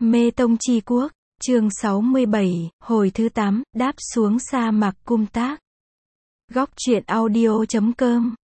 Mê Tông Chi Quốc, chương 67, hồi thứ 8, đáp xuống sa mạc Cung Tác. Góc truyện audio.com.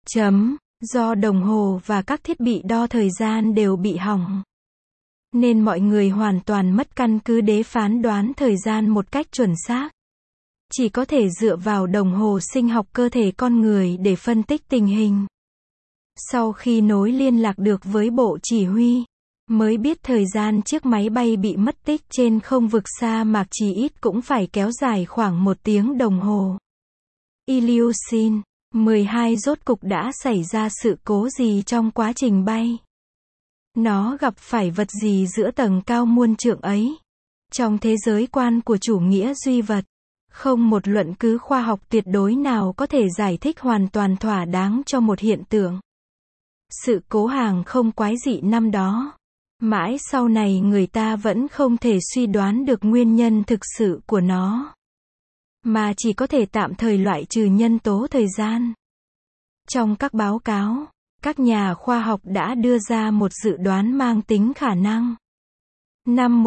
Do đồng hồ và các thiết bị đo thời gian đều bị hỏng, nên mọi người hoàn toàn mất căn cứ để phán đoán thời gian một cách chuẩn xác. Chỉ có thể dựa vào đồng hồ sinh học cơ thể con người để phân tích tình hình. Sau khi nối liên lạc được với bộ chỉ huy, mới biết thời gian chiếc máy bay bị mất tích trên không vực sa mạc chỉ ít cũng phải kéo dài khoảng 1 tiếng đồng hồ. Ilyushin 12 rốt cục đã xảy ra sự cố gì trong quá trình bay? Nó gặp phải vật gì giữa tầng cao muôn trượng ấy? Trong thế giới quan của chủ nghĩa duy vật, không một luận cứ khoa học tuyệt đối nào có thể giải thích hoàn toàn thỏa đáng cho một hiện tượng. Sự cố hàng không quái dị năm đó, mãi sau này người ta vẫn không thể suy đoán được nguyên nhân thực sự của nó, mà chỉ có thể tạm thời loại trừ nhân tố thời gian. Trong các báo cáo, các nhà khoa học đã đưa ra một dự đoán mang tính khả năng. Năm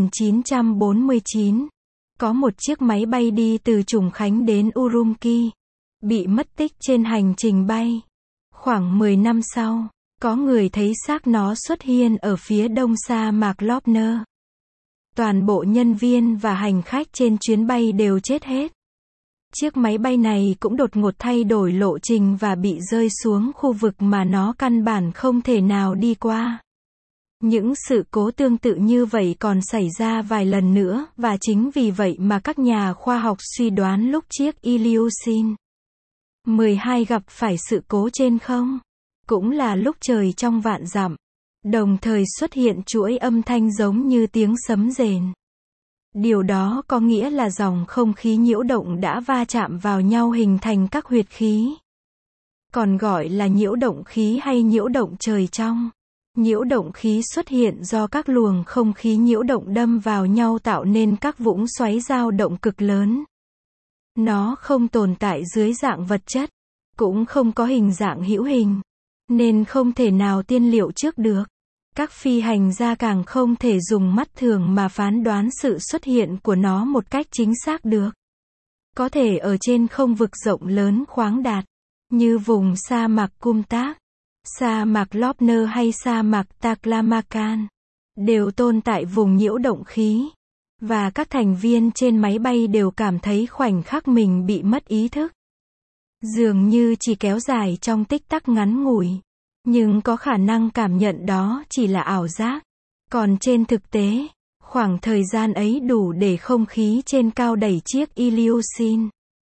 1949, có một chiếc máy bay đi từ Trùng Khánh đến Urumqi, bị mất tích trên hành trình bay. Khoảng 10 năm sau, có người thấy xác nó xuất hiện ở phía đông sa mạc Lopner. Toàn bộ nhân viên và hành khách trên chuyến bay đều chết hết. Chiếc máy bay này cũng đột ngột thay đổi lộ trình và bị rơi xuống khu vực mà nó căn bản không thể nào đi qua. Những sự cố tương tự như vậy còn xảy ra vài lần nữa, và chính vì vậy mà các nhà khoa học suy đoán lúc chiếc Ilyushin 12 gặp phải sự cố trên không, cũng là lúc trời trong vạn dặm, đồng thời xuất hiện chuỗi âm thanh giống như tiếng sấm rền. Điều đó có nghĩa là dòng không khí nhiễu động đã va chạm vào nhau hình thành các huyệt khí. Còn gọi là nhiễu động khí hay nhiễu động trời trong. Nhiễu động khí xuất hiện do các luồng không khí nhiễu động đâm vào nhau tạo nên các vũng xoáy dao động cực lớn. Nó không tồn tại dưới dạng vật chất, cũng không có hình dạng hữu hình, nên không thể nào tiên liệu trước được. Các phi hành gia càng không thể dùng mắt thường mà phán đoán sự xuất hiện của nó một cách chính xác được. Có thể ở trên không vực rộng lớn khoáng đạt, như vùng sa mạc Cung Tác, sa mạc Lopner hay sa mạc Taklamakan, đều tồn tại vùng nhiễu động khí. Và các thành viên trên máy bay đều cảm thấy khoảnh khắc mình bị mất ý thức. Dường như chỉ kéo dài trong tích tắc ngắn ngủi. Nhưng có khả năng cảm nhận đó chỉ là ảo giác. Còn trên thực tế, khoảng thời gian ấy đủ để không khí trên cao đẩy chiếc Ilyushin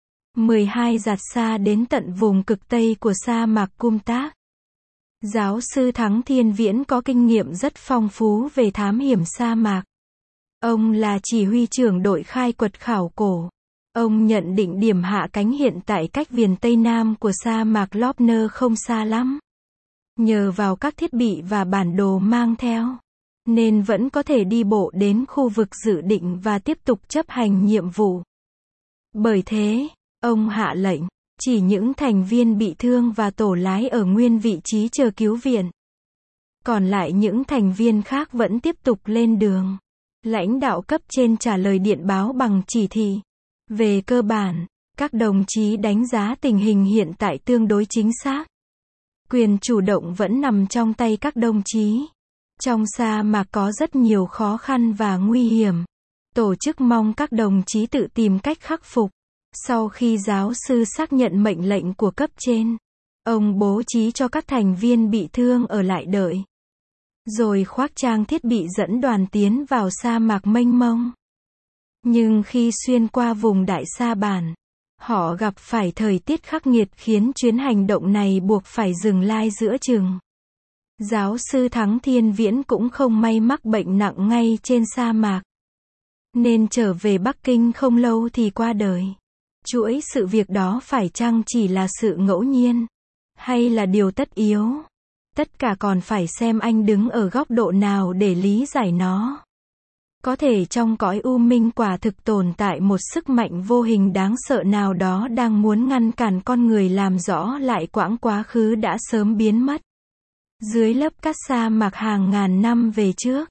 12 dạt xa đến tận vùng cực Tây của sa mạc Cung Tác. Giáo sư Thắng Thiên Viễn có kinh nghiệm rất phong phú về thám hiểm sa mạc. Ông là chỉ huy trưởng đội khai quật khảo cổ. Ông nhận định điểm hạ cánh hiện tại cách viền Tây Nam của sa mạc Lopner không xa lắm. Nhờ vào các thiết bị và bản đồ mang theo, nên vẫn có thể đi bộ đến khu vực dự định và tiếp tục chấp hành nhiệm vụ. Bởi thế, ông hạ lệnh, chỉ những thành viên bị thương và tổ lái ở nguyên vị trí chờ cứu viện. Còn lại những thành viên khác vẫn tiếp tục lên đường. Lãnh đạo cấp trên trả lời điện báo bằng chỉ thị. Về cơ bản, các đồng chí đánh giá tình hình hiện tại tương đối chính xác. Quyền chủ động vẫn nằm trong tay các đồng chí. Trong sa mạc có rất nhiều khó khăn và nguy hiểm. Tổ chức mong các đồng chí tự tìm cách khắc phục. Sau khi giáo sư xác nhận mệnh lệnh của cấp trên, ông bố trí cho các thành viên bị thương ở lại đợi. Rồi khoác trang thiết bị dẫn đoàn tiến vào sa mạc mênh mông. Nhưng khi xuyên qua vùng Đại Sa Bản, họ gặp phải thời tiết khắc nghiệt khiến chuyến hành động này buộc phải dừng lai giữa chừng. Giáo sư Thắng Thiên Viễn cũng không may mắc bệnh nặng ngay trên sa mạc, nên trở về Bắc Kinh không lâu thì qua đời. Chuỗi sự việc đó phải chăng chỉ là sự ngẫu nhiên, hay là điều tất yếu? Tất cả còn phải xem anh đứng ở góc độ nào để lý giải nó. Có thể trong cõi u minh quả thực tồn tại một sức mạnh vô hình đáng sợ nào đó đang muốn ngăn cản con người làm rõ lại quãng quá khứ đã sớm biến mất. Dưới lớp cát sa mạc hàng ngàn năm về trước,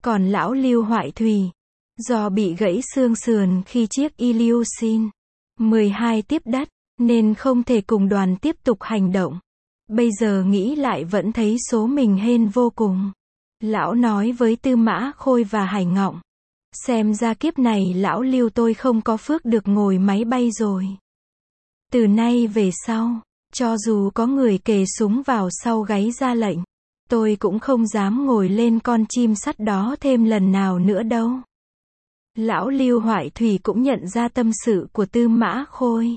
Còn lão Lưu Hoại Thủy, do bị gãy xương sườn khi chiếc Ilyushin 12 tiếp đất, nên không thể cùng đoàn tiếp tục hành động. Bây giờ nghĩ lại vẫn thấy số mình hên vô cùng. Lão nói với Tư Mã Khôi và Hải Ngọng. Xem ra kiếp này lão Lưu tôi không có phước được ngồi máy bay rồi. Từ nay về sau, cho dù có người kề súng vào sau gáy ra lệnh, tôi cũng không dám ngồi lên con chim sắt đó thêm lần nào nữa đâu. Lão Lưu Hoại Thủy cũng nhận ra tâm sự của Tư Mã Khôi.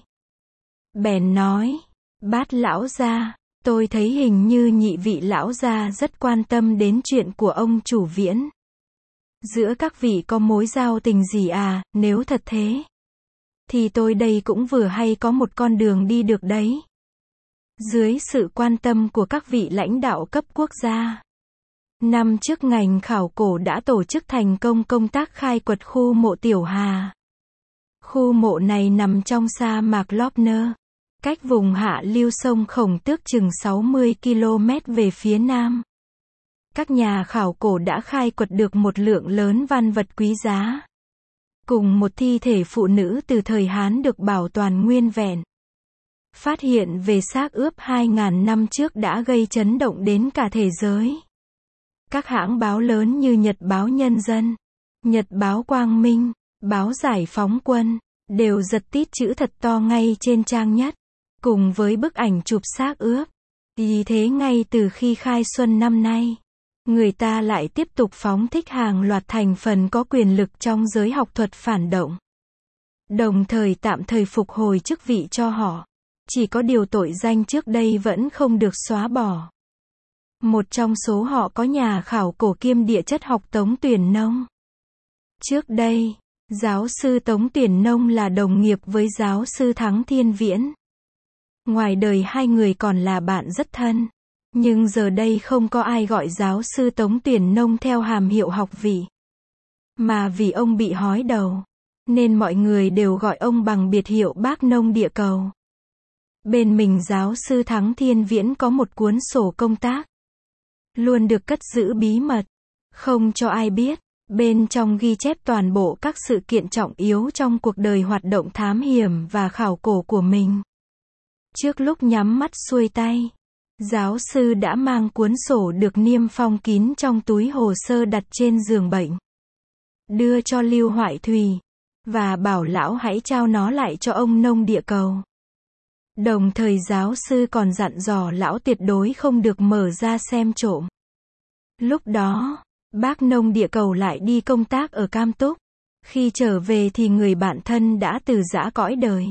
Bèn nói, Bát lão gia, tôi thấy hình như nhị vị lão gia rất quan tâm đến chuyện của ông chủ Viễn. Giữa các vị có mối giao tình gì à, nếu thật thế, thì tôi đây cũng vừa hay có một con đường đi được đấy. Dưới sự quan tâm của các vị lãnh đạo cấp quốc gia, năm trước ngành khảo cổ đã tổ chức thành công công tác khai quật khu mộ Tiểu Hà. Khu mộ này nằm trong sa mạc Lopner, cách vùng hạ lưu sông Khổng Tước chừng 60 km về phía nam. Các nhà khảo cổ đã khai quật được một lượng lớn văn vật quý giá, cùng một thi thể phụ nữ từ thời Hán được bảo toàn nguyên vẹn. Phát hiện về xác ướp 2.000 năm trước đã gây chấn động đến cả thế giới. Các hãng báo lớn như Nhật báo Nhân dân, Nhật báo Quang Minh, báo Giải phóng quân, đều giật tít chữ thật to ngay trên trang nhất, cùng với bức ảnh chụp xác ướp. Vì thế ngay từ khi khai xuân năm nay, người ta lại tiếp tục phóng thích hàng loạt thành phần có quyền lực trong giới học thuật phản động. Đồng thời tạm thời phục hồi chức vị cho họ. Chỉ có điều tội danh trước đây vẫn không được xóa bỏ. Một trong số họ có nhà khảo cổ kiêm địa chất học Tống Tuyển Nông. Trước đây, giáo sư Tống Tuyển Nông là đồng nghiệp với giáo sư Thắng Thiên Viễn. Ngoài đời hai người còn là bạn rất thân. Nhưng giờ đây không có ai gọi giáo sư Tống Tuyển Nông theo hàm hiệu học vị. Mà vì ông bị hói đầu, nên mọi người đều gọi ông bằng biệt hiệu Bác Nông Địa Cầu. Bên mình giáo sư Thắng Thiên Viễn có một cuốn sổ công tác, luôn được cất giữ bí mật, không cho ai biết. Bên trong ghi chép toàn bộ các sự kiện trọng yếu trong cuộc đời hoạt động thám hiểm và khảo cổ của mình. Trước lúc nhắm mắt xuôi tay, giáo sư đã mang cuốn sổ được niêm phong kín trong túi hồ sơ đặt trên giường bệnh, đưa cho Lưu Hoại Thủy, và bảo lão hãy trao nó lại cho ông Nông Địa Cầu. Đồng thời giáo sư còn dặn dò lão tuyệt đối không được mở ra xem trộm. Lúc đó, bác Nông Địa Cầu lại đi công tác ở Cam Túc. Khi trở về thì người bạn thân đã từ giã cõi đời.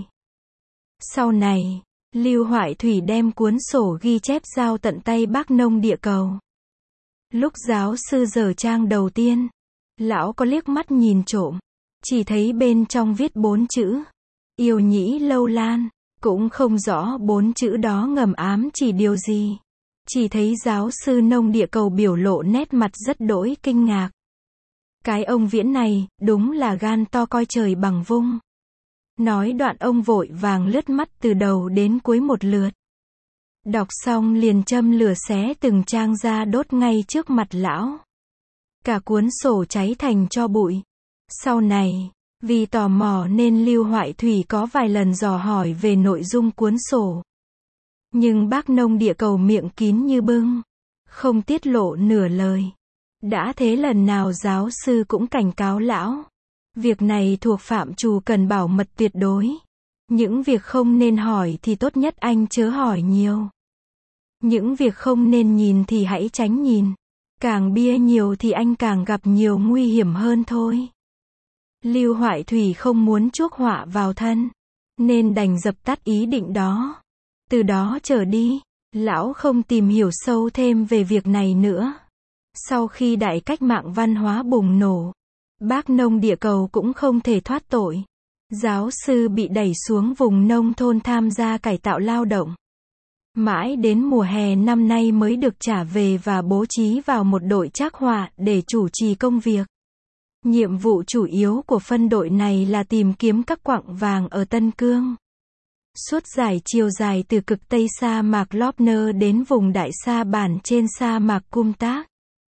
Sau này, Lưu Hoại Thủy đem cuốn sổ ghi chép giao tận tay bác Nông Địa Cầu. Lúc giáo sư dở trang đầu tiên, lão có liếc mắt nhìn trộm, chỉ thấy bên trong viết 4 chữ: Yêu Nhĩ Lâu Lan. Cũng không rõ 4 chữ đó ngầm ám chỉ điều gì. Chỉ thấy giáo sư Nông Địa Cầu biểu lộ nét mặt rất đỗi kinh ngạc. Cái ông Viễn này, đúng là gan to coi trời bằng vung. Nói đoạn ông vội vàng lướt mắt từ đầu đến cuối một lượt. Đọc xong liền châm lửa xé từng trang ra đốt ngay trước mặt lão. Cả cuốn sổ cháy thành tro bụi. Sau này, vì tò mò nên Lưu Hoại Thủy có vài lần dò hỏi về nội dung cuốn sổ. Nhưng bác Nông Địa Cầu miệng kín như bưng, không tiết lộ nửa lời. Đã thế lần nào giáo sư cũng cảnh cáo lão. Việc này thuộc phạm trù cần bảo mật tuyệt đối. Những việc không nên hỏi thì tốt nhất anh chớ hỏi nhiều. Những việc không nên nhìn thì hãy tránh nhìn. Càng bia nhiều thì anh càng gặp nhiều nguy hiểm hơn thôi. Lưu Hoại Thủy không muốn chuốc họa vào thân, nên đành dập tắt ý định đó. Từ đó trở đi, lão không tìm hiểu sâu thêm về việc này nữa. Sau khi đại cách mạng văn hóa bùng nổ, bác Nông Địa Cầu cũng không thể thoát tội. Giáo sư bị đẩy xuống vùng nông thôn tham gia cải tạo lao động. Mãi đến mùa hè năm nay mới được trả về và bố trí vào một đội trác họa để chủ trì công việc. Nhiệm vụ chủ yếu của phân đội này là tìm kiếm các quặng vàng ở Tân Cương. Suốt dải chiều dài từ cực Tây sa mạc Lopner đến vùng Đại Sa Bản trên sa mạc Cung Tác.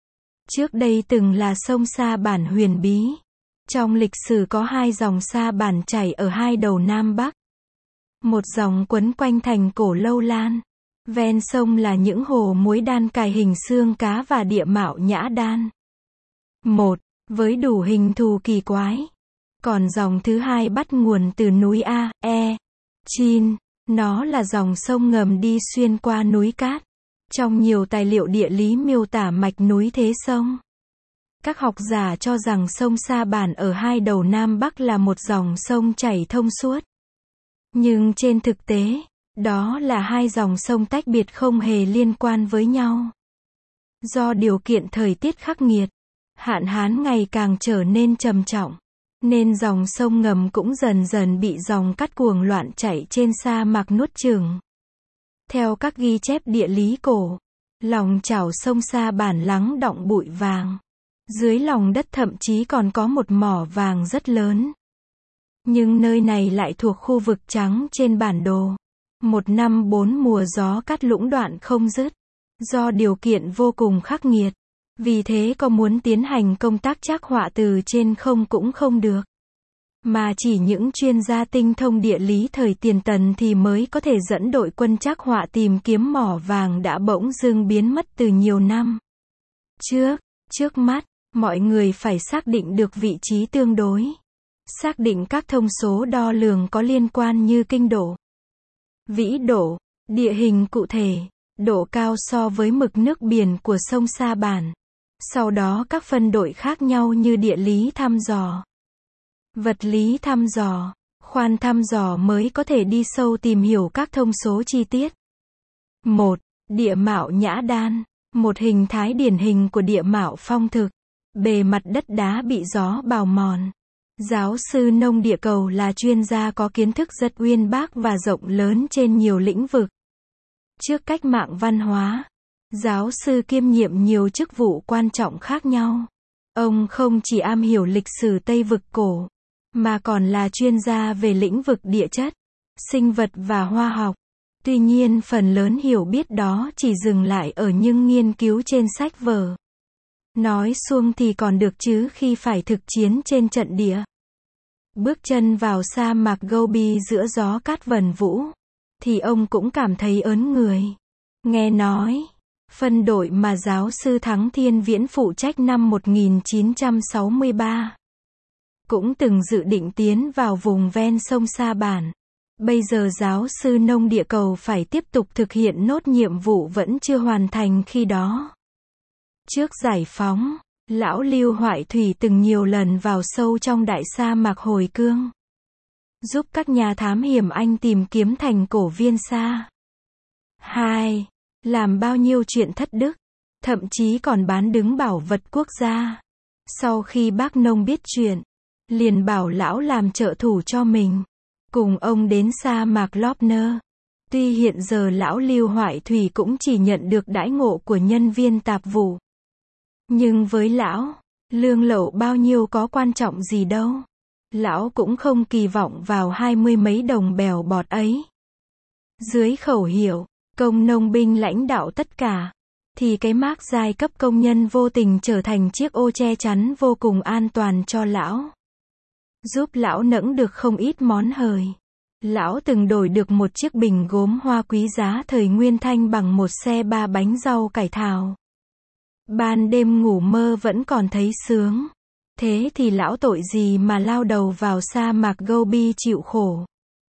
Trước đây từng là sông Sa Bản huyền bí. Trong lịch sử có hai dòng Sa Bản chảy ở hai đầu Nam Bắc. Một dòng quấn quanh thành cổ Lâu Lan. Ven sông là những hồ muối đan cài hình xương cá và địa mạo nhã đan. Một, với đủ hình thù kỳ quái. Còn dòng thứ hai bắt nguồn từ núi A, E, Chin. Nó là dòng sông ngầm đi xuyên qua núi cát. Trong nhiều tài liệu địa lý miêu tả mạch núi thế sông. Các học giả cho rằng sông Sa Bản ở hai đầu Nam Bắc là một dòng sông chảy thông suốt. Nhưng trên thực tế, đó là hai dòng sông tách biệt không hề liên quan với nhau. Do điều kiện thời tiết khắc nghiệt, hạn hán ngày càng trở nên trầm trọng, nên dòng sông ngầm cũng dần dần bị dòng cát cuồng loạn chảy trên sa mạc nuốt chửng. Theo các ghi chép địa lý cổ, lòng chảo sông Sa Bản lắng đọng bụi vàng. Dưới lòng đất thậm chí còn có một mỏ vàng rất lớn. Nhưng nơi này lại thuộc khu vực trắng trên bản đồ. Một năm 4 mùa gió cát lũng đoạn không dứt. Do điều kiện vô cùng khắc nghiệt. Vì thế có muốn tiến hành công tác trắc họa từ trên không cũng không được. Mà chỉ những chuyên gia tinh thông địa lý thời tiền Tần thì mới có thể dẫn đội quân trắc họa tìm kiếm mỏ vàng đã bỗng dưng biến mất từ nhiều năm. Trước mắt, mọi người phải xác định được vị trí tương đối. Xác định các thông số đo lường có liên quan như kinh độ, vĩ độ, địa hình cụ thể, độ cao so với mực nước biển của sông Sa Bản. Sau đó các phân đội khác nhau như địa lý thăm dò, vật lý thăm dò, khoan thăm dò mới có thể đi sâu tìm hiểu các thông số chi tiết. 1. Địa mạo nhã đan. Một hình thái điển hình của địa mạo phong thực. Bề mặt đất đá bị gió bào mòn. Giáo sư nông địa cầu là chuyên gia có kiến thức rất uyên bác và rộng lớn trên nhiều lĩnh vực. Trước cách mạng văn hóa, giáo sư kiêm nhiệm nhiều chức vụ quan trọng khác nhau. Ông không chỉ am hiểu lịch sử Tây vực cổ, mà còn là chuyên gia về lĩnh vực địa chất, sinh vật và hóa học. Tuy nhiên phần lớn hiểu biết đó chỉ dừng lại ở những nghiên cứu trên sách vở. Nói suông thì còn được chứ khi phải thực chiến trên trận địa. Bước chân vào sa mạc Gobi giữa gió cát vần vũ, thì ông cũng cảm thấy ớn người. Nghe nói, phân đội mà giáo sư Thắng Thiên Viễn phụ trách năm 1963 cũng từng dự định tiến vào vùng ven sông Sa Bản. Bây giờ giáo sư nông địa cầu phải tiếp tục thực hiện nốt nhiệm vụ vẫn chưa hoàn thành khi đó. Trước giải phóng, lão Lưu Hoại Thủy từng nhiều lần vào sâu trong đại sa mạc hồi cương, giúp các nhà thám hiểm Anh tìm kiếm thành cổ Viên Sa. 2. Làm bao nhiêu chuyện thất đức, thậm chí còn bán đứng bảo vật quốc gia. Sau khi bác Nông biết chuyện, liền bảo lão làm trợ thủ cho mình, cùng ông đến sa mạc Lopner. Tuy hiện giờ lão Lưu Hoại Thủy cũng chỉ nhận được đãi ngộ của nhân viên tạp vụ, nhưng với lão, lương lậu bao nhiêu có quan trọng gì đâu. Lão cũng không kỳ vọng vào 20 mấy đồng bèo bọt ấy. Dưới khẩu hiệu, công nông binh lãnh đạo tất cả, thì cái mác giai cấp công nhân vô tình trở thành chiếc ô che chắn vô cùng an toàn cho lão. Giúp lão nẫng được không ít món hời. Lão từng đổi được một chiếc bình gốm hoa quý giá thời Nguyên Thanh bằng một xe 3 bánh rau cải thảo. Ban đêm ngủ mơ vẫn còn thấy sướng. Thế thì lão tội gì mà lao đầu vào sa mạc Gobi chịu khổ.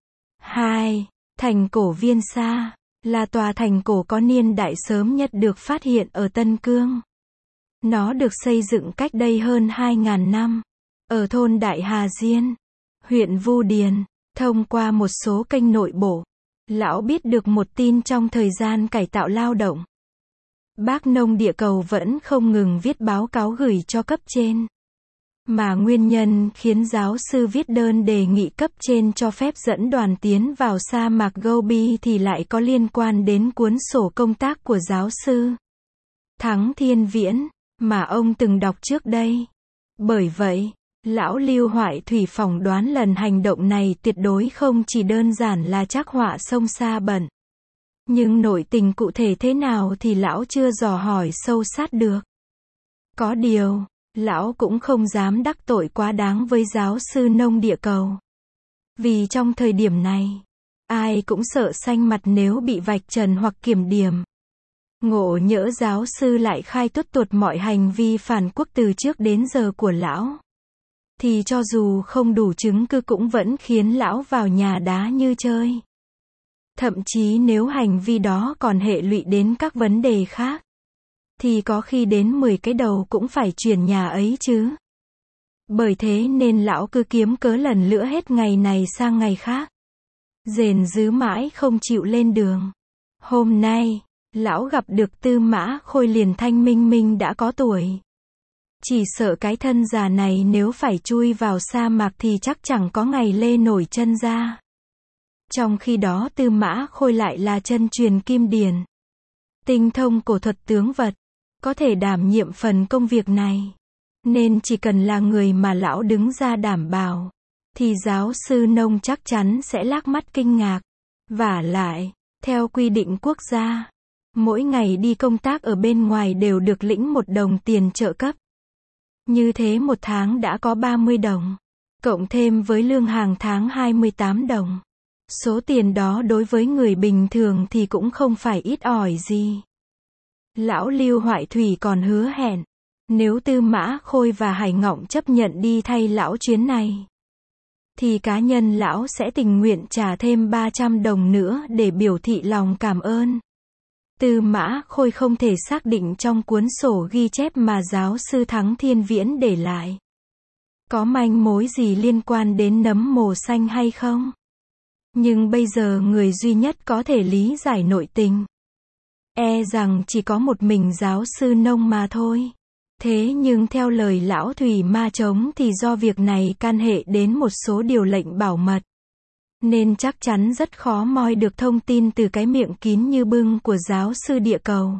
2. Thành cổ Viên Sa là tòa thành cổ có niên đại sớm nhất được phát hiện ở Tân Cương. Nó được xây dựng cách đây hơn 2.000 năm, ở thôn Đại Hà Diên, huyện Vu Điền. Thông qua một số kênh nội bộ, lão biết được một tin trong thời gian cải tạo lao động. Bác Nông địa cầu vẫn không ngừng viết báo cáo gửi cho cấp trên. Mà nguyên nhân khiến giáo sư viết đơn đề nghị cấp trên cho phép dẫn đoàn tiến vào sa mạc Gobi thì lại có liên quan đến cuốn sổ công tác của giáo sư Thắng Thiên Viễn, mà ông từng đọc trước đây. Bởi vậy, lão Lưu Hoại Thủy phỏng đoán lần hành động này tuyệt đối không chỉ đơn giản là trắc họa sông Sa Bẩn. Nhưng nội tình cụ thể thế nào thì lão chưa dò hỏi sâu sát được. Có điều, lão cũng không dám đắc tội quá đáng với giáo sư nông địa cầu. Vì trong thời điểm này, ai cũng sợ xanh mặt nếu bị vạch trần hoặc kiểm điểm. Ngộ nhỡ giáo sư lại khai tuốt tuột mọi hành vi phản quốc từ trước đến giờ của lão, thì cho dù không đủ chứng cứ cũng vẫn khiến lão vào nhà đá như chơi. Thậm chí nếu hành vi đó còn hệ lụy đến các vấn đề khác, thì có khi đến 10 cái đầu cũng phải chuyển nhà ấy chứ. Bởi thế nên lão cứ kiếm cớ lần lữa hết ngày này sang ngày khác. Rền rứ mãi không chịu lên đường. Hôm nay, lão gặp được Tư Mã Khôi liền thanh minh minh đã có tuổi. Chỉ sợ cái thân già này nếu phải chui vào sa mạc thì chắc chẳng có ngày lê nổi chân ra. Trong khi đó Tư Mã Khôi lại là chân truyền kim điển, tinh thông cổ thuật tướng vật, có thể đảm nhiệm phần công việc này. Nên chỉ cần là người mà lão đứng ra đảm bảo, thì giáo sư nông chắc chắn sẽ lác mắt kinh ngạc. Vả lại, theo quy định quốc gia, mỗi ngày đi công tác ở bên ngoài đều được lĩnh 1 đồng tiền trợ cấp. Như thế 1 tháng đã có 30 đồng, cộng thêm với lương hàng tháng 28 đồng. Số tiền đó đối với người bình thường thì cũng không phải ít ỏi gì. Lão Lưu Hoại Thủy còn hứa hẹn, nếu Tư Mã Khôi và Hải Ngọng chấp nhận đi thay lão chuyến này, thì cá nhân lão sẽ tình nguyện trả thêm 300 đồng nữa để biểu thị lòng cảm ơn. Tư Mã Khôi không thể xác định trong cuốn sổ ghi chép mà giáo sư Thắng Thiên Viễn để lại, có manh mối gì liên quan đến nấm mồ xanh hay không. Nhưng bây giờ người duy nhất có thể lý giải nội tình, e rằng chỉ có một mình giáo sư nông mà thôi. Thế nhưng theo lời lão Thủy Ma Trống thì do việc này can hệ đến một số điều lệnh bảo mật, nên chắc chắn rất khó moi được thông tin từ cái miệng kín như bưng của giáo sư địa cầu.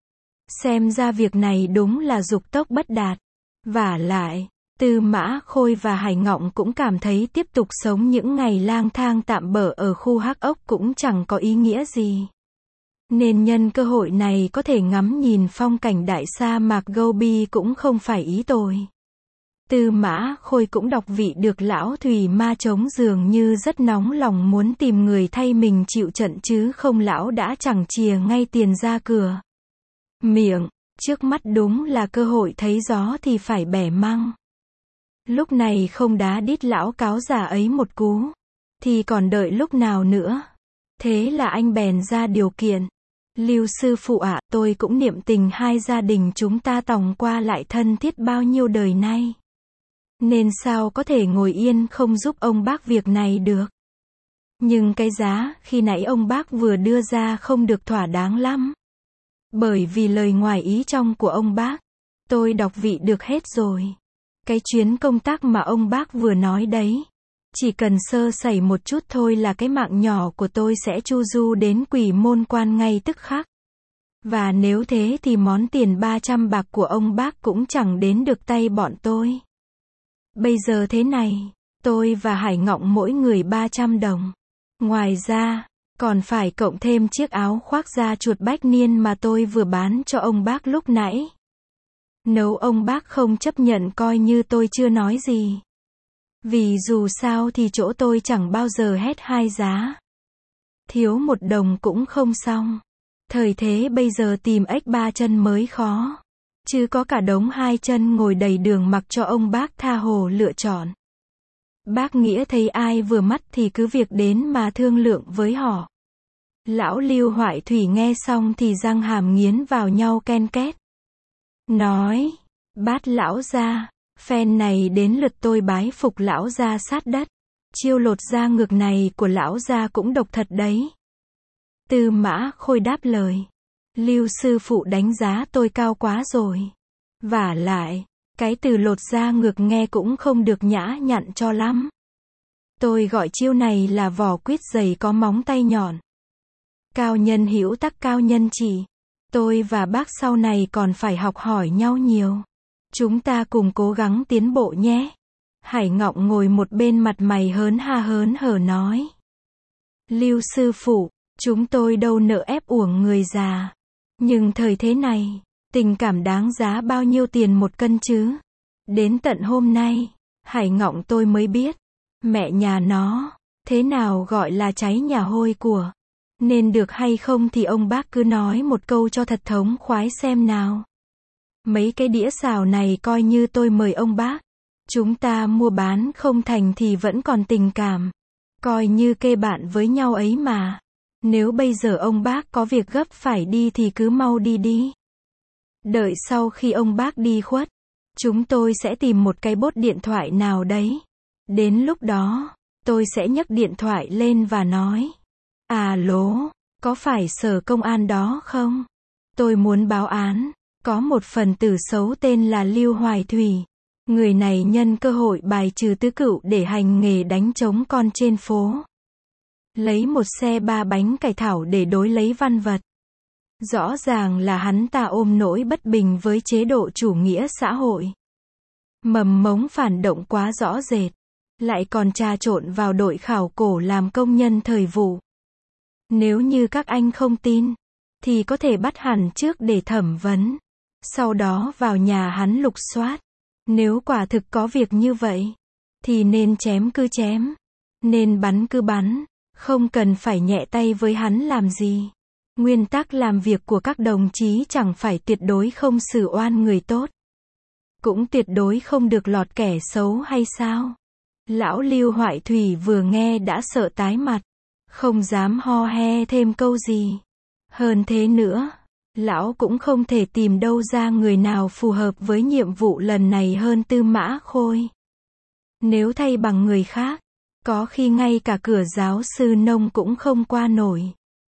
Xem ra việc này đúng là dục tốc bất đạt. Vả lại, Tư Mã Khôi và Hải Ngọng cũng cảm thấy tiếp tục sống những ngày lang thang tạm bợ ở khu Hắc Ốc cũng chẳng có ý nghĩa gì. Nên nhân cơ hội này có thể ngắm nhìn phong cảnh đại sa mạc Gobi cũng không phải ý tồi. Tư Mã Khôi cũng đọc vị được lão Thủy Ma Trống dường như rất nóng lòng muốn tìm người thay mình chịu trận chứ không lão đã chẳng chìa ngay tiền ra cửa. Miệng, trước mắt đúng là cơ hội thấy gió thì phải bẻ măng. Lúc này không đá đít lão cáo già ấy một cú, thì còn đợi lúc nào nữa. Thế là anh bèn ra điều kiện. Lưu sư phụ ạ, tôi cũng niệm tình hai gia đình chúng ta tòng qua lại thân thiết bao nhiêu đời nay. Nên sao có thể ngồi yên không giúp ông bác việc này được. Nhưng cái giá khi nãy ông bác vừa đưa ra không được thỏa đáng lắm. Bởi vì lời ngoài ý trong của ông bác, tôi đọc vị được hết rồi. Cái chuyến công tác mà ông bác vừa nói đấy, chỉ cần sơ sẩy một chút thôi là cái mạng nhỏ của tôi sẽ chu du đến Quỷ Môn Quan ngay tức khắc. Và nếu thế thì món tiền 300 bạc của ông bác cũng chẳng đến được tay bọn tôi. Bây giờ thế này, tôi và Hải Ngọng mỗi người 300 đồng. Ngoài ra, còn phải cộng thêm chiếc áo khoác da chuột bách niên mà tôi vừa bán cho ông bác lúc nãy. Nếu ông bác không chấp nhận coi như tôi chưa nói gì. Vì dù sao thì chỗ tôi chẳng bao giờ hét hai giá. Thiếu 1 đồng cũng không xong. Thời thế bây giờ tìm ếch 3 chân mới khó. Chứ có cả đống 2 chân ngồi đầy đường mặc cho ông bác tha hồ lựa chọn. Bác Nghĩa thấy ai vừa mắt thì cứ việc đến mà thương lượng với họ. Lão Lưu Hoại Thủy nghe xong thì răng hàm nghiến vào nhau ken két. Nói, bát lão gia, phen này đến lượt tôi bái phục lão gia sát đất. Chiêu lột da ngược này của lão gia cũng độc thật đấy. Tư Mã Khôi đáp lời. Lưu sư phụ đánh giá tôi cao quá rồi. Vả lại, cái từ lột da ngược nghe cũng không được nhã nhặn cho lắm. Tôi gọi chiêu này là vỏ quýt dày có móng tay nhọn. Cao nhân hữu tắc cao nhân chỉ. Tôi và bác sau này còn phải học hỏi nhau nhiều. Chúng ta cùng cố gắng tiến bộ nhé. Hải Ngọng ngồi một bên mặt mày hớn hở nói. Lưu sư phụ, chúng tôi đâu nỡ ép uổng người già. Nhưng thời thế này, Tình cảm đáng giá bao nhiêu tiền một cân chứ? Đến tận hôm nay, Hải Ngọng tôi mới biết, mẹ nhà nó, thế nào gọi là cháy nhà hôi của. Nên được hay không thì ông bác cứ nói một câu cho thật thống khoái xem nào. Mấy cái đĩa xào này coi như tôi mời ông bác. Chúng ta mua bán không thành thì vẫn còn tình cảm. Coi như kê bạn với nhau ấy mà. Nếu bây giờ ông bác có việc gấp phải đi thì cứ mau đi đi. Đợi sau khi ông bác đi khuất, chúng tôi sẽ tìm một cái bốt điện thoại nào đấy. Đến lúc đó, tôi sẽ nhấc điện thoại lên và nói. Alo, có phải sở công an đó không? Tôi muốn báo án. Có một phần tử xấu tên là Lưu Hoài Thủy. Người này nhân cơ hội bài trừ tứ cựu để hành nghề đánh trống con trên phố. Lấy một xe 3 bánh cải thảo để đối lấy văn vật. Rõ ràng là hắn ta ôm nỗi bất bình với chế độ chủ nghĩa xã hội. Mầm mống phản động quá rõ rệt. Lại còn trà trộn vào đội khảo cổ làm công nhân thời vụ. Nếu như các anh không tin, thì có thể bắt hẳn trước để thẩm vấn. Sau đó vào nhà hắn lục soát. Nếu quả thực có việc như vậy, thì nên chém cứ chém. Nên bắn cứ bắn. Không cần phải nhẹ tay với hắn làm gì. Nguyên tắc làm việc của các đồng chí chẳng phải tuyệt đối không xử oan người tốt. Cũng tuyệt đối không được lọt kẻ xấu hay sao? Lão Lưu Hoại Thủy vừa nghe đã sợ tái mặt. Không dám ho he thêm câu gì. Hơn thế nữa, lão cũng không thể tìm đâu ra người nào phù hợp với nhiệm vụ lần này hơn Tư Mã Khôi. Nếu thay bằng người khác, có khi ngay cả cửa giáo sư Nông cũng không qua nổi.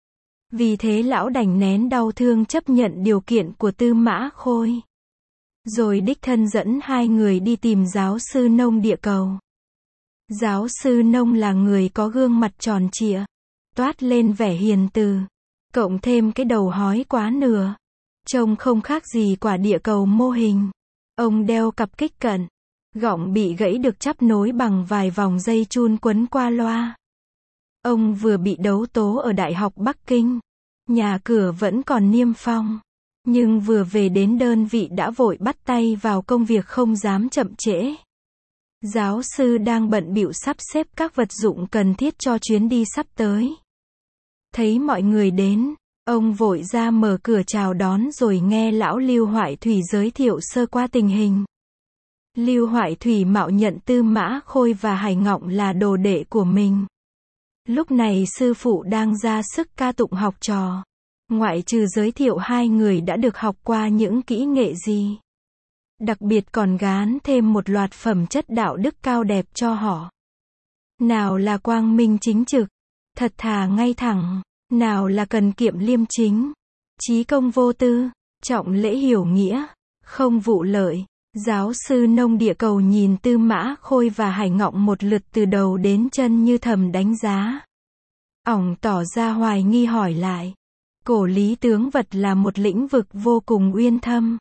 Vì thế lão đành nén đau thương chấp nhận điều kiện của Tư Mã Khôi. Rồi đích thân dẫn hai người đi tìm giáo sư Nông địa cầu. Giáo sư Nông là người có gương mặt tròn trịa, toát lên vẻ hiền từ, cộng thêm cái đầu hói quá nửa, trông không khác gì quả địa cầu mô hình. Ông đeo cặp kích cận, gọng bị gãy được chắp nối bằng vài vòng dây chun quấn qua loa. Ông vừa bị đấu tố ở Đại học Bắc Kinh, nhà cửa vẫn còn niêm phong, nhưng vừa về đến đơn vị đã vội bắt tay vào công việc không dám chậm trễ. Giáo sư đang bận bịu sắp xếp các vật dụng cần thiết cho chuyến đi sắp tới. Thấy mọi người đến, ông vội ra mở cửa chào đón rồi nghe lão Lưu Hoại Thủy giới thiệu sơ qua tình hình. Lưu Hoại Thủy mạo nhận Tư Mã Khôi và Hải Ngọng là đồ đệ của mình. Lúc này sư phụ đang ra sức ca tụng học trò. Ngoại trừ giới thiệu hai người đã được học qua những kỹ nghệ gì. Đặc biệt còn gán thêm một loạt phẩm chất đạo đức cao đẹp cho họ. Nào là quang minh chính trực, thật thà ngay thẳng, nào là cần kiệm liêm chính, chí công vô tư, trọng lễ hiểu nghĩa, không vụ lợi. Giáo sư Nông địa cầu nhìn Tư Mã Khôi và Hải Ngọng một lượt từ đầu đến chân như thầm đánh giá. Ổng tỏ ra hoài nghi hỏi lại. Cổ lý tướng vật là một lĩnh vực vô cùng uyên thâm.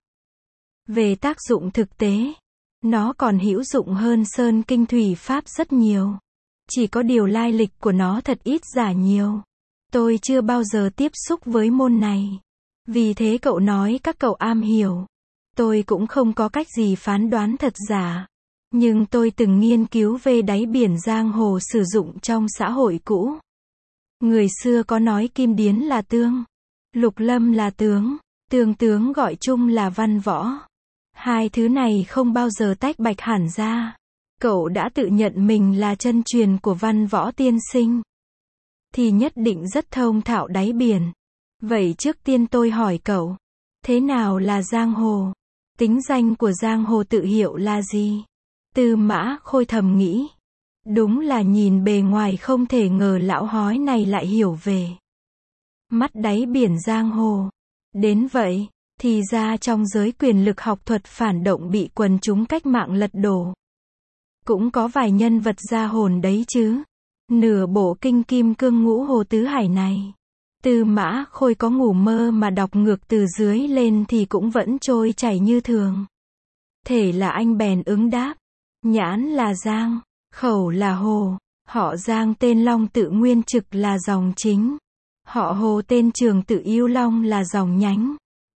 Về tác dụng thực tế, nó còn hữu dụng hơn Sơn Kinh Thủy Pháp rất nhiều. Chỉ có điều lai lịch của nó thật ít giả nhiều. Tôi chưa bao giờ tiếp xúc với môn này. Vì thế cậu nói các cậu am hiểu. Tôi cũng không có cách gì phán đoán thật giả. Nhưng tôi từng nghiên cứu về đáy biển giang hồ sử dụng trong xã hội cũ. Người xưa có nói Kim Điến là tương, Lục Lâm là tướng, tướng gọi chung là văn võ. Hai thứ này không bao giờ tách bạch hẳn ra. Cậu đã tự nhận mình là chân truyền của văn võ tiên sinh, thì nhất định rất thông thạo đáy biển. Vậy trước tiên tôi hỏi cậu, thế nào là giang hồ? Tính danh của giang hồ tự hiệu là gì? Tư Mã Khôi thầm nghĩ. Đúng là nhìn bề ngoài không thể ngờ lão hói này lại hiểu về mắt đáy biển giang hồ. Đến vậy, thì ra trong giới quyền lực học thuật phản động bị quần chúng cách mạng lật đổ, cũng có vài nhân vật ra hồn đấy chứ. Nửa bộ kinh Kim Cương Ngũ Hồ Tứ Hải này, Tư Mã Khôi có ngủ mơ mà đọc ngược từ dưới lên thì cũng vẫn trôi chảy như thường. Thể là anh bèn ứng đáp. Nhãn là giang, khẩu là hồ, họ Giang tên Long tự Nguyên Trực là dòng chính, họ Hồ tên Trường tự Yêu Long là dòng nhánh.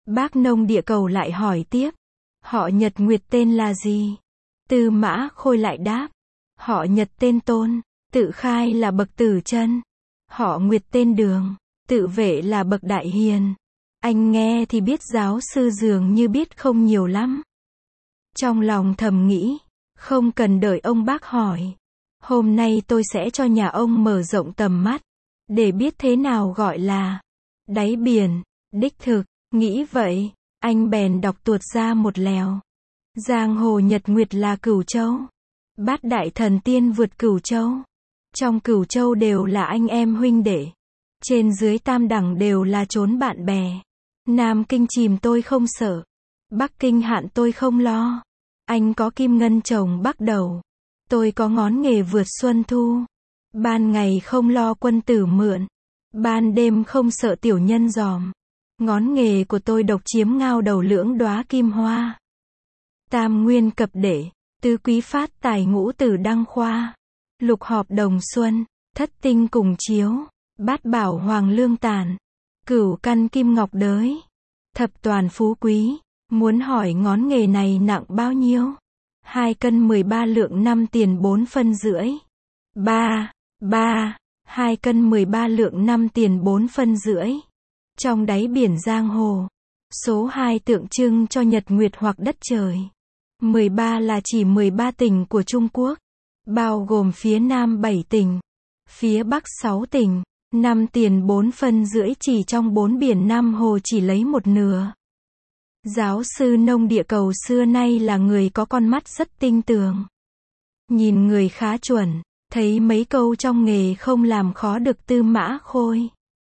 Bác nông địa cầu lại hỏi tiếp. Họ Nhật Nguyệt tên là gì? Tư Mã Khôi lại đáp. Họ Nhật tên Tôn, tự khai là bậc tử chân. Họ Nguyệt tên Đường, tự vệ là bậc đại hiền. Anh nghe thì biết giáo sư dường như biết không nhiều lắm. Trong lòng thầm nghĩ, không cần đợi ông bác hỏi. Hôm nay tôi sẽ cho nhà ông mở rộng tầm mắt, để biết thế nào gọi là đáy biển, đích thực. Nghĩ vậy, anh bèn đọc tuột ra một lèo. Giang hồ Nhật Nguyệt là Cửu Châu. Bát đại thần tiên vượt Cửu Châu. Trong Cửu Châu đều là anh em huynh đệ. Trên dưới tam đẳng đều là chốn bạn bè. Nam Kinh chìm tôi không sợ. Bắc Kinh hạn tôi không lo. Anh có kim ngân chồng bắc đầu. Tôi có ngón nghề vượt xuân thu. Ban ngày không lo quân tử mượn. Ban đêm không sợ tiểu nhân dòm. Ngón nghề của tôi độc chiếm ngao đầu lưỡng đóa kim hoa. Tam nguyên cập đệ, tứ quý phát tài ngũ tử đăng khoa. Lục họp đồng xuân, thất tinh cùng chiếu. Bát bảo hoàng lương tàn. Cửu căn kim ngọc đới. Thập toàn phú quý. Muốn hỏi ngón nghề này nặng bao nhiêu? 2 cân 13 lượng 5 tiền 4 phân rưỡi. 2 cân 13 lượng 5 tiền 4 phân rưỡi. Trong đáy biển giang hồ, số 2 tượng trưng cho nhật nguyệt hoặc đất trời. 13 là chỉ 13 tỉnh của Trung Quốc, bao gồm phía Nam 7 tỉnh, phía Bắc 6 tỉnh. 5 tiền 4 phân rưỡi chỉ trong 4 biển Nam Hồ chỉ lấy một nửa. Giáo sư nông địa cầu xưa nay là người có con mắt rất tinh tường. Nhìn người khá chuẩn, thấy mấy câu trong nghề không làm khó được Tư Mã Khôi.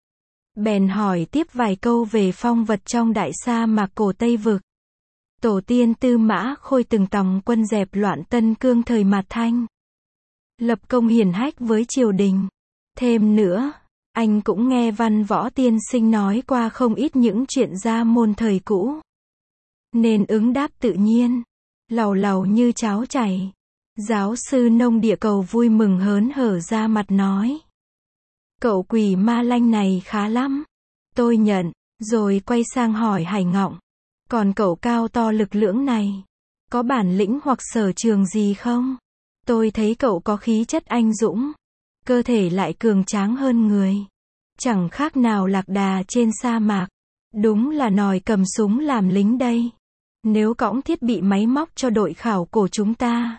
Bèn hỏi tiếp vài câu về phong vật trong đại sa mạc cổ Tây Vực. Tổ tiên Tư Mã Khôi từng tòng quân dẹp loạn Tân Cương thời Mạt Thanh. Lập công hiển hách với triều đình. Thêm nữa, anh cũng nghe Văn Võ tiên sinh nói qua không ít những chuyện gia môn thời cũ. Nên ứng đáp tự nhiên, làu làu như cháo chảy. Giáo sư nông địa cầu vui mừng hớn hở ra mặt nói. Cậu quỷ ma lanh này khá lắm. Tôi nhận, rồi quay sang hỏi Hải Ngọng. Còn cậu cao to lực lưỡng này, có bản lĩnh hoặc sở trường gì không? Tôi thấy cậu có khí chất anh dũng, cơ thể lại cường tráng hơn người. Chẳng khác nào lạc đà trên sa mạc. Đúng là nòi cầm súng làm lính đây. Nếu cõng thiết bị máy móc cho đội khảo cổ chúng ta,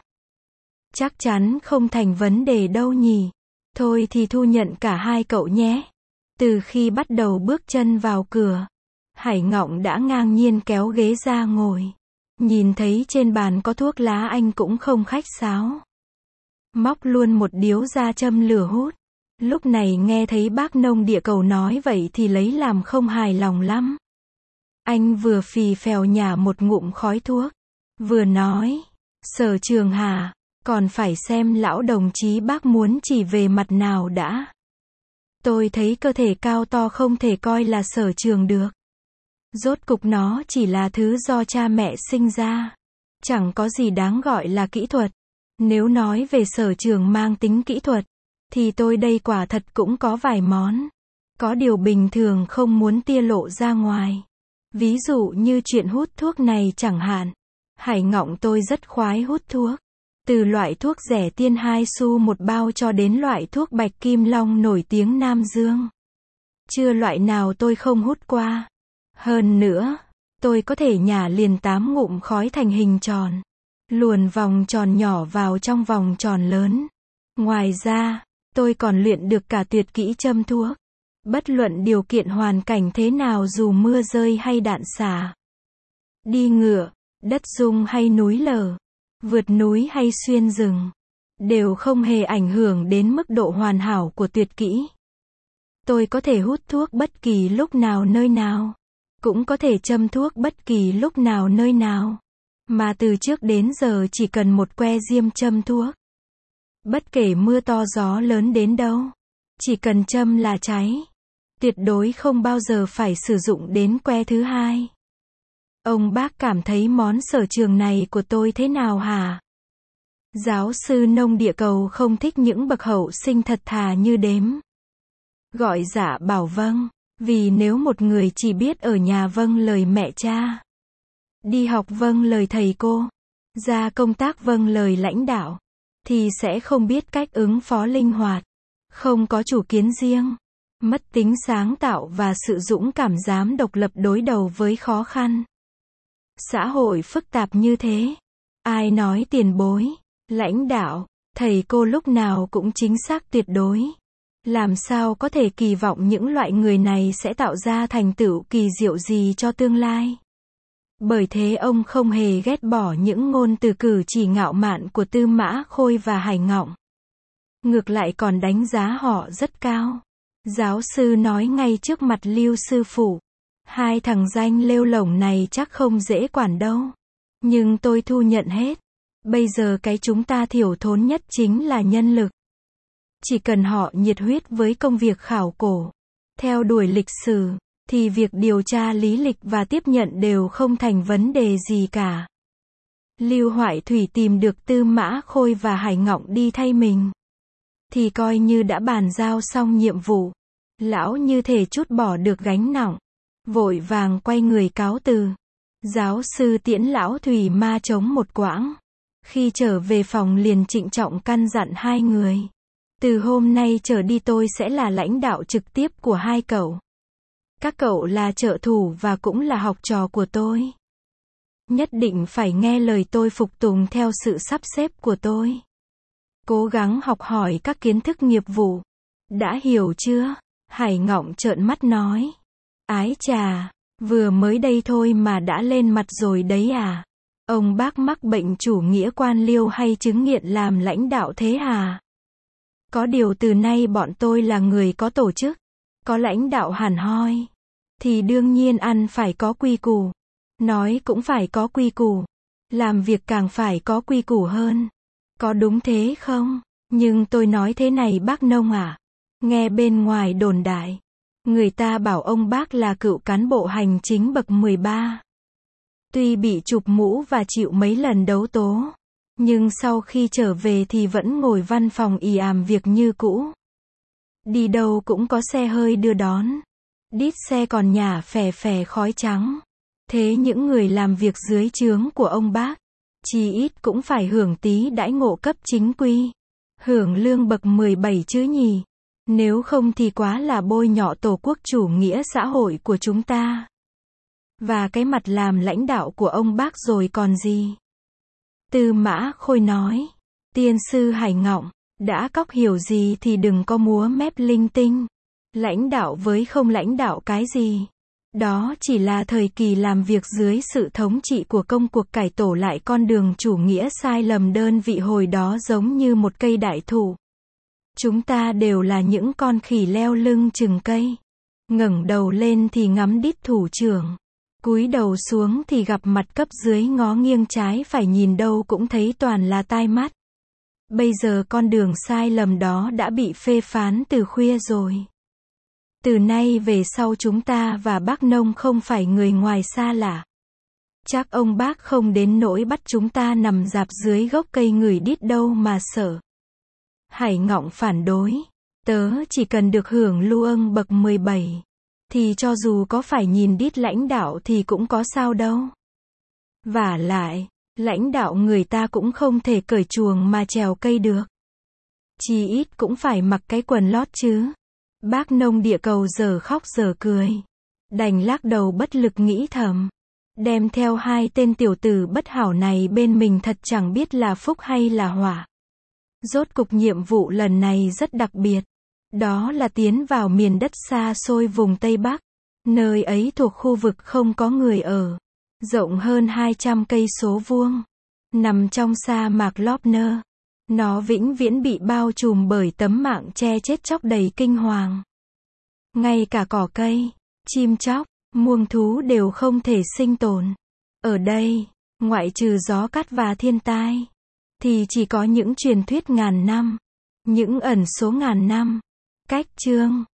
chắc chắn không thành vấn đề đâu nhỉ. Thôi thì thu nhận cả hai cậu nhé. Từ khi bắt đầu bước chân vào cửa, Hải Ngọng đã ngang nhiên kéo ghế ra ngồi. Nhìn thấy trên bàn có thuốc lá anh cũng không khách sáo. Móc luôn một điếu ra châm lửa hút. Lúc này nghe thấy bác nông địa cầu nói vậy thì lấy làm không hài lòng lắm. Anh vừa phì phèo nhả một ngụm khói thuốc, vừa nói, sở trường hả, còn phải xem lão đồng chí bác muốn chỉ về mặt nào đã. Tôi thấy cơ thể cao to không thể coi là sở trường được. Rốt cục nó chỉ là thứ do cha mẹ sinh ra. Chẳng có gì đáng gọi là kỹ thuật. Nếu nói về sở trường mang tính kỹ thuật, thì tôi đây quả thật cũng có vài món. Có điều bình thường không muốn tiết lộ ra ngoài. Ví dụ như chuyện hút thuốc này chẳng hạn. Hải Ngọng tôi rất khoái hút thuốc. Từ loại thuốc rẻ tiên 2 xu một bao cho đến loại thuốc bạch kim long nổi tiếng Nam Dương. Chưa loại nào tôi không hút qua. Hơn nữa, tôi có thể nhả liền 8 ngụm khói thành hình tròn. Luồn vòng tròn nhỏ vào trong vòng tròn lớn. Ngoài ra, tôi còn luyện được cả tuyệt kỹ châm thuốc. Bất luận điều kiện hoàn cảnh thế nào dù mưa rơi hay đạn xả. Đi ngựa, đất rung hay núi lở, vượt núi hay xuyên rừng, đều không hề ảnh hưởng đến mức độ hoàn hảo của tuyệt kỹ. Tôi có thể hút thuốc bất kỳ lúc nào nơi nào, cũng có thể châm thuốc bất kỳ lúc nào nơi nào. Mà từ trước đến giờ chỉ cần một que diêm châm thuốc. Bất kể mưa to gió lớn đến đâu, chỉ cần châm là cháy. Tuyệt đối không bao giờ phải sử dụng đến que thứ hai. Ông bác cảm thấy món sở trường này của tôi thế nào hả? Giáo sư nông địa cầu không thích những bậc hậu sinh thật thà như đếm. Gọi dạ bảo vâng, Vì nếu một người chỉ biết ở nhà vâng lời mẹ cha, đi học vâng lời thầy cô, ra công tác vâng lời lãnh đạo, thì sẽ không biết cách ứng phó linh hoạt, không có chủ kiến riêng, mất tính sáng tạo và sự dũng cảm dám độc lập đối đầu với khó khăn. Xã hội phức tạp như thế, ai nói tiền bối, lãnh đạo, thầy cô lúc nào cũng chính xác tuyệt đối. Làm sao có thể kỳ vọng những loại người này sẽ tạo ra thành tựu kỳ diệu gì cho tương lai? Bởi thế ông không hề ghét bỏ những ngôn từ cử chỉ ngạo mạn của Tư Mã Khôi và Hải Ngọng. Ngược lại còn đánh giá họ rất cao. Giáo sư nói ngay trước mặt Lưu sư phụ, hai thằng danh lêu lổng này chắc không dễ quản đâu. Nhưng tôi thu nhận hết. Bây giờ cái chúng ta thiểu thốn nhất chính là nhân lực. Chỉ cần họ nhiệt huyết với công việc khảo cổ, theo đuổi lịch sử, thì việc điều tra lý lịch và tiếp nhận đều không thành vấn đề gì cả. Lưu Hoại Thủy tìm được Tư Mã Khôi và Hải Ngọng đi thay mình, thì coi như đã bàn giao xong nhiệm vụ. Lão như thể trút bỏ được gánh nặng, vội vàng quay người cáo từ. Giáo sư tiễn lão Thủy Ma trống một quãng. Khi trở về phòng liền trịnh trọng căn dặn hai người. Từ hôm nay trở đi tôi sẽ là lãnh đạo trực tiếp của hai cậu. Các cậu là trợ thủ và cũng là học trò của tôi. Nhất định phải nghe lời tôi, phục tùng theo sự sắp xếp của tôi. Cố gắng học hỏi các kiến thức nghiệp vụ. Đã hiểu chưa? Hải Ngọng trợn mắt nói. Ái chà, vừa mới đây thôi mà đã lên mặt rồi đấy à? Ông bác mắc bệnh chủ nghĩa quan liêu hay chứng nghiện làm lãnh đạo thế à? Có điều từ nay bọn tôi là người có tổ chức, có lãnh đạo hẳn hoi, thì đương nhiên ăn phải có quy củ, nói cũng phải có quy củ, làm việc càng phải có quy củ hơn. Có đúng thế không? Nhưng tôi nói thế này bác Nông à, nghe bên ngoài đồn đại, người ta bảo ông bác là cựu cán bộ hành chính bậc 13. Tuy bị chụp mũ và chịu mấy lần đấu tố, nhưng sau khi trở về thì vẫn ngồi văn phòng ì àm việc như cũ. Đi đâu cũng có xe hơi đưa đón. Đít xe còn nhả phè phè khói trắng. Thế những người làm việc dưới trướng của ông bác, chí ít cũng phải hưởng tí đãi ngộ cấp chính quy. Hưởng lương bậc 17 chứ nhỉ? Nếu không thì quá là bôi nhọ tổ quốc chủ nghĩa xã hội của chúng ta. Và cái mặt làm lãnh đạo của ông bác rồi còn gì? Tư Mã Khôi nói. Tiên sư Hải Ngọng, đã cóc hiểu gì thì đừng có múa mép linh tinh. Lãnh đạo với không lãnh đạo cái gì? Đó chỉ là thời kỳ làm việc dưới sự thống trị của công cuộc cải tổ lại con đường chủ nghĩa sai lầm đơn vị hồi đó, giống như một cây đại thụ. Chúng ta đều là những con khỉ leo lưng chừng cây. Ngẩng đầu lên thì ngắm đít thủ trưởng. Cúi đầu xuống thì gặp mặt cấp dưới, ngó nghiêng trái phải nhìn đâu cũng thấy toàn là tai mắt. Bây giờ con đường sai lầm đó đã bị phê phán từ khuya rồi. Từ nay về sau chúng ta và bác Nông không phải người ngoài xa lạ. Chắc ông bác không đến nỗi bắt chúng ta nằm rạp dưới gốc cây ngửi đít đâu mà sợ. Hải Ngọng phản đối. Tớ chỉ cần được hưởng lương bậc 17. Thì cho dù có phải nhìn đít lãnh đạo thì cũng có sao đâu. Vả lại, lãnh đạo người ta cũng không thể cởi chuồng mà trèo cây được. Chí ít cũng phải mặc cái quần lót chứ. Bác Nông địa cầu giờ khóc giờ cười. Đành lắc đầu bất lực nghĩ thầm. Đem theo hai tên tiểu tử bất hảo này bên mình thật chẳng biết là phúc hay là họa. Rốt cục nhiệm vụ lần này rất đặc biệt. Đó là tiến vào miền đất xa xôi vùng Tây Bắc. Nơi ấy thuộc khu vực không có người ở. Rộng hơn 200 cây số vuông. Nằm trong sa mạc Lopner. Nó vĩnh viễn bị bao trùm bởi tấm mạng che chết chóc đầy kinh hoàng. Ngay cả cỏ cây, chim chóc, muông thú đều không thể sinh tồn. Ở đây, ngoại trừ gió cát và thiên tai, thì chỉ có những truyền thuyết ngàn năm, những ẩn số ngàn năm. Cách chương